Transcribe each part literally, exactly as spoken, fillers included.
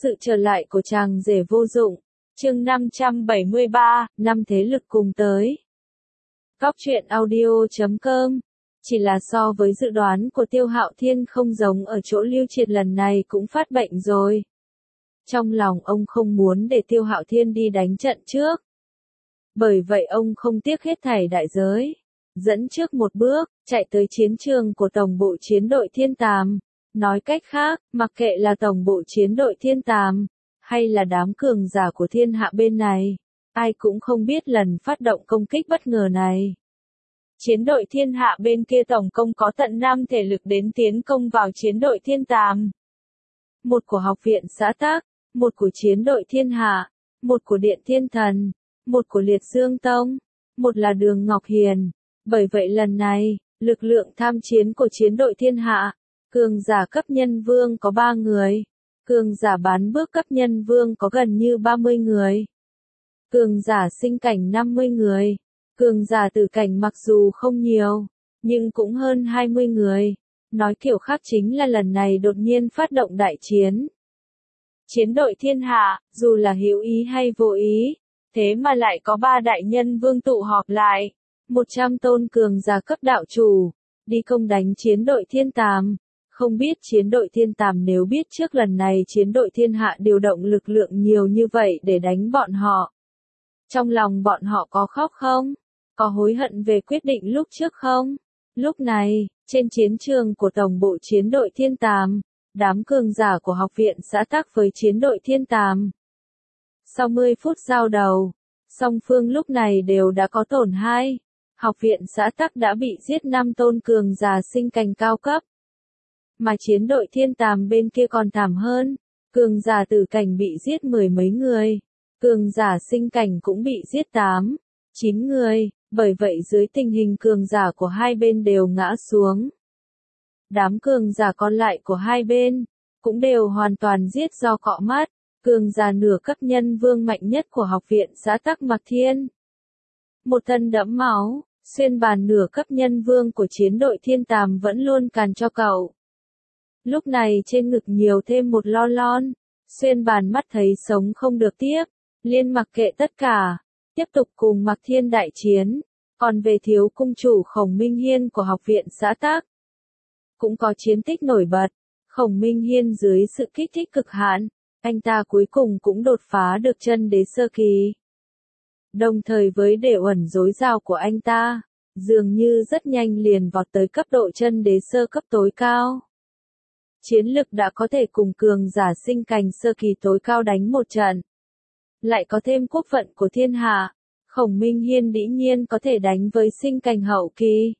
Sự trở lại của chàng rể vô dụng. Chương năm trăm bảy mươi ba, năm thế lực cùng tới. Góc truyện audio chấm com. Chỉ là so với dự đoán của Tiêu Hạo Thiên không giống ở chỗ Lưu Triệt lần này cũng phát bệnh rồi. Trong lòng ông không muốn để Tiêu Hạo Thiên đi đánh trận trước. Bởi vậy ông không tiếc hết thảy đại giới. Dẫn trước một bước, chạy tới chiến trường của tổng bộ chiến đội Thiên Tàm. Nói cách khác, mặc kệ là tổng bộ chiến đội Thiên Tàm, hay là đám cường giả của thiên hạ bên này, ai cũng không biết lần phát động công kích bất ngờ này. Chiến đội thiên hạ bên kia tổng công có tận năm thể lực đến tiến công vào chiến đội Thiên Tàm. Một của học viện xã Tác, một của chiến đội thiên hạ, một của điện thiên thần, một của liệt dương tông, một là đường Ngọc Hiền. Bởi vậy lần này, lực lượng tham chiến của chiến đội thiên hạ, cường giả cấp nhân vương có ba người, cường giả bán bước cấp nhân vương có gần như ba mươi người, cường giả sinh cảnh năm mươi người, cường giả tử cảnh mặc dù không nhiều, nhưng cũng hơn hai mươi người. Nói kiểu khác chính là lần này đột nhiên phát động đại chiến. Chiến đội thiên hạ, dù là hữu ý hay vô ý, thế mà lại có ba đại nhân vương tụ họp lại, một trăm tôn cường giả cấp đạo chủ, đi công đánh chiến đội Thiên Tàm. Không biết chiến đội Thiên Tàm nếu biết trước lần này chiến đội thiên hạ điều động lực lượng nhiều như vậy để đánh bọn họ. Trong lòng bọn họ có khóc không? Có hối hận về quyết định lúc trước không? Lúc này, trên chiến trường của tổng bộ chiến đội Thiên Tàm, đám cường giả của học viện xã Tác với chiến đội Thiên Tàm. Sau mười phút giao đầu, song phương lúc này đều đã có tổn hai. Học viện xã Tác đã bị giết năm tôn cường giả sinh cảnh cao cấp. Mà chiến đội Thiên Tàm bên kia còn thảm hơn, cường giả tử cảnh bị giết mười mấy người, cường giả sinh cảnh cũng bị giết tám, chín người, bởi vậy dưới tình hình cường giả của hai bên đều ngã xuống. Đám cường giả còn lại của hai bên, cũng đều hoàn toàn giết do cọ mắt, cường giả nửa cấp nhân vương mạnh nhất của học viện xã Tắc Mạc Thiên. Một thân đẫm máu, xuyên bàn nửa cấp nhân vương của chiến đội Thiên Tàm vẫn luôn càn cho cậu. Lúc này trên ngực nhiều thêm một lo lon, xuyên bàn mắt thấy sống không được tiếp, liên mặc kệ tất cả, tiếp tục cùng Mạc Thiên đại chiến. Còn về thiếu cung chủ Khổng Minh Hiên của học viện xã Tác, cũng có chiến tích nổi bật. Khổng Minh Hiên dưới sự kích thích cực hạn, anh ta cuối cùng cũng đột phá được chân đế sơ kỳ. Đồng thời với để uẩn dối dao của anh ta, dường như rất nhanh liền vọt tới cấp độ chân đế sơ cấp tối cao. Chiến lực đã có thể cùng cường giả sinh cảnh sơ kỳ tối cao đánh một trận. Lại có thêm quốc vận của thiên hạ, Khổng Minh Hiên dĩ nhiên có thể đánh với sinh cảnh hậu kỳ.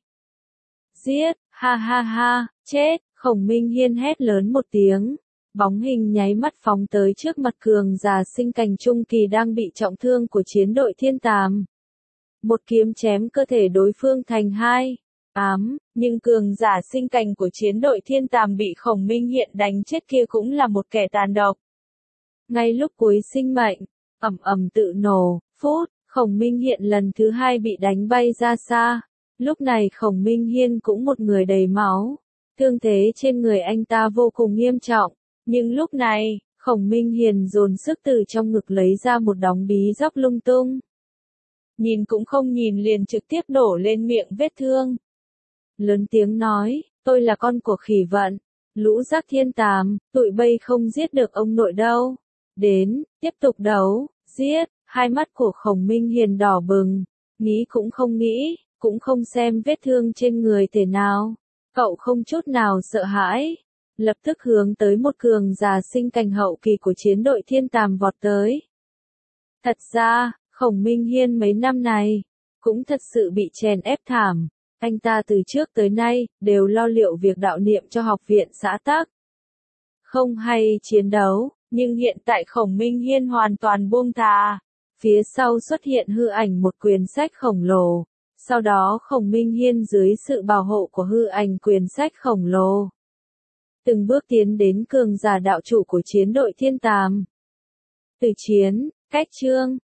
Giết, ha ha ha, chết, Khổng Minh Hiên hét lớn một tiếng. Bóng hình nháy mắt phóng tới trước mặt cường giả sinh cảnh trung kỳ đang bị trọng thương của chiến đội Thiên Tàm. Một kiếm chém cơ thể đối phương thành hai. Ám, nhưng cường giả sinh cảnh của chiến đội Thiên Tàm bị Khổng Minh Hiên đánh chết kia cũng là một kẻ tàn độc. Ngay lúc cuối sinh mệnh, ầm ầm tự nổ, phút, Khổng Minh Hiên lần thứ hai bị đánh bay ra xa. Lúc này Khổng Minh Hiên cũng một người đầy máu. Thương thế trên người anh ta vô cùng nghiêm trọng. Nhưng lúc này, Khổng Minh Hiền dồn sức từ trong ngực lấy ra một đống bí dóc lung tung. Nhìn cũng không nhìn liền trực tiếp đổ lên miệng vết thương. Lớn tiếng nói, tôi là con của khỉ vận, lũ rác Thiên Tàm, tụi bây không giết được ông nội đâu. Đến, tiếp tục đấu, giết, hai mắt của Khổng Minh Hiền đỏ bừng, nghĩ cũng không nghĩ, cũng không xem vết thương trên người thể nào. Cậu không chút nào sợ hãi, lập tức hướng tới một cường giả sinh cảnh hậu kỳ của chiến đội Thiên Tàm vọt tới. Thật ra, Khổng Minh Hiên mấy năm này, cũng thật sự bị chèn ép thảm. Anh ta từ trước tới nay, đều lo liệu việc đạo niệm cho học viện xã Tác. Không hay chiến đấu, nhưng hiện tại Khổng Minh Hiên hoàn toàn buông thà. Phía sau xuất hiện hư ảnh một quyển sách khổng lồ. Sau đó Khổng Minh Hiên dưới sự bảo hộ của hư ảnh quyển sách khổng lồ, từng bước tiến đến cường giả đạo chủ của chiến đội Thiên Tàm. Từ chiến, cách chương,